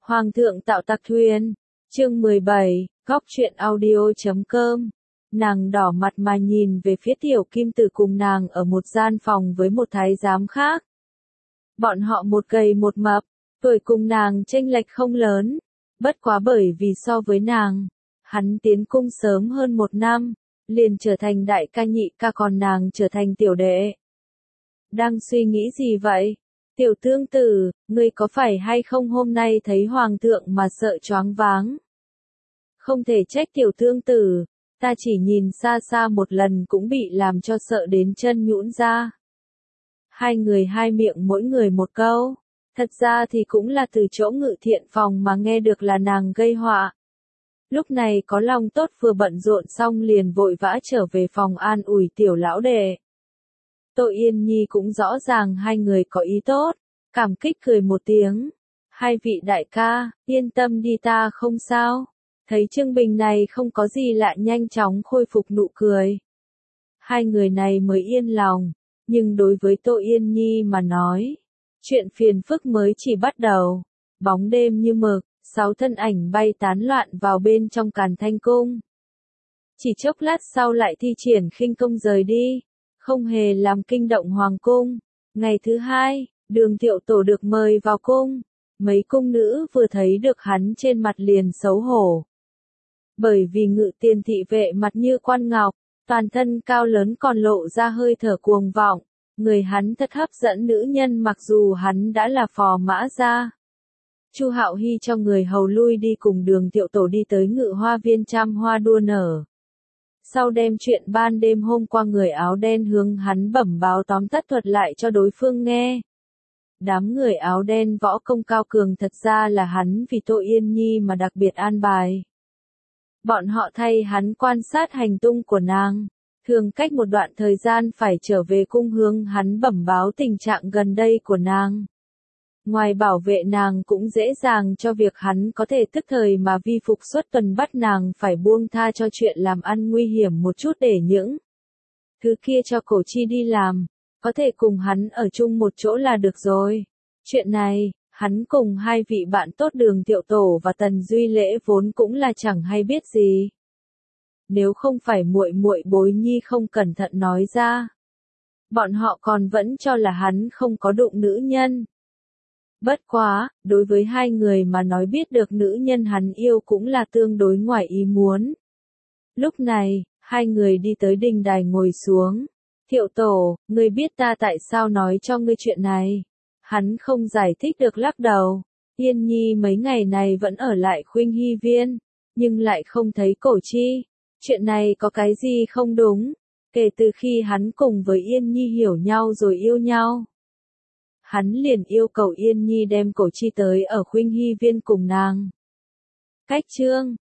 Hoàng thượng tạo tặc thuyền. Chương 17, góc truyện audio.com. Nàng đỏ mặt mà nhìn về phía tiểu kim tử cùng nàng ở một gian phòng với một thái giám khác. Bọn họ một gầy một mập, tuổi cùng nàng chênh lệch không lớn, bất quá bởi vì so với nàng, hắn tiến cung sớm hơn 1 năm, liền trở thành đại ca nhị ca còn nàng trở thành tiểu đệ. Đang suy nghĩ gì vậy? Tiểu tương tử, ngươi có phải hay không hôm nay thấy hoàng thượng mà sợ choáng váng? Không thể trách tiểu tương tử, ta chỉ nhìn xa xa một lần cũng bị làm cho sợ đến chân nhũn ra. Hai người hai miệng mỗi người một câu, thật ra thì cũng là từ chỗ Ngự Thiện phòng mà nghe được là nàng gây họa. Lúc này có lòng tốt vừa bận rộn xong liền vội vã trở về phòng an ủi tiểu lão đệ. Tô Yên Nhi cũng rõ ràng hai người có ý tốt, cảm kích cười một tiếng. Hai vị đại ca, yên tâm đi ta không sao. Thấy Trương Bình này không có gì lạ nhanh chóng khôi phục nụ cười. Hai người này mới yên lòng, nhưng đối với Tô Yên Nhi mà nói, chuyện phiền phức mới chỉ bắt đầu. Bóng đêm như mực, 6 thân ảnh bay tán loạn vào bên trong Càn Thanh Cung. Chỉ chốc lát sau lại thi triển khinh công rời đi, không hề làm kinh động hoàng cung. Ngày thứ hai, Đường Thiệu Tổ được mời vào cung. Mấy cung nữ vừa thấy được hắn trên mặt liền xấu hổ. Bởi vì Ngự Tiền thị vệ mặt như quan ngọc, toàn thân cao lớn còn lộ ra hơi thở cuồng vọng, người hắn thật hấp dẫn nữ nhân mặc dù hắn đã là phò mã gia. Chu Hạo Hy cho người hầu lui đi cùng Đường Thiệu Tổ đi tới Ngự Hoa Viên trăm hoa đua nở. Sau đem chuyện ban đêm hôm qua người áo đen hướng hắn bẩm báo tóm tắt thuật lại cho đối phương nghe. Đám người áo đen võ công cao cường thật ra là hắn vì Tô Yên Nhi mà đặc biệt an bài. Bọn họ thay hắn quan sát hành tung của nàng, thường cách một đoạn thời gian phải trở về cung hướng hắn bẩm báo tình trạng gần đây của nàng. Ngoài bảo vệ nàng cũng dễ dàng cho việc hắn có thể tức thời mà vi phục suốt tuần bắt nàng phải buông tha cho chuyện làm ăn nguy hiểm một chút để những thứ kia cho Cổ Chi đi làm, có thể cùng hắn ở chung một chỗ là được rồi. Chuyện này, hắn cùng hai vị bạn tốt Đường Thiệu Tổ và Tần Duy Lễ vốn cũng là chẳng hay biết gì. Nếu không phải muội muội Bối Nhi không cẩn thận nói ra, bọn họ còn vẫn cho là hắn không có đụng nữ nhân. Bất quá, đối với hai người mà nói biết được nữ nhân hắn yêu cũng là tương đối ngoài ý muốn. Lúc này, hai người đi tới đình đài ngồi xuống. Thiệu Tổ, ngươi biết ta tại sao nói cho ngươi chuyện này? Hắn không giải thích được lắc đầu. Yên Nhi mấy ngày này vẫn ở lại Khuynh Hy Viên, nhưng lại không thấy Cổ Chi. Chuyện này có cái gì không đúng? Kể từ khi hắn cùng với Yên Nhi hiểu nhau rồi yêu nhau, hắn liền yêu cầu Yên Nhi đem Cổ Chi tới ở Khuynh Hy Viên cùng nàng. Cách chương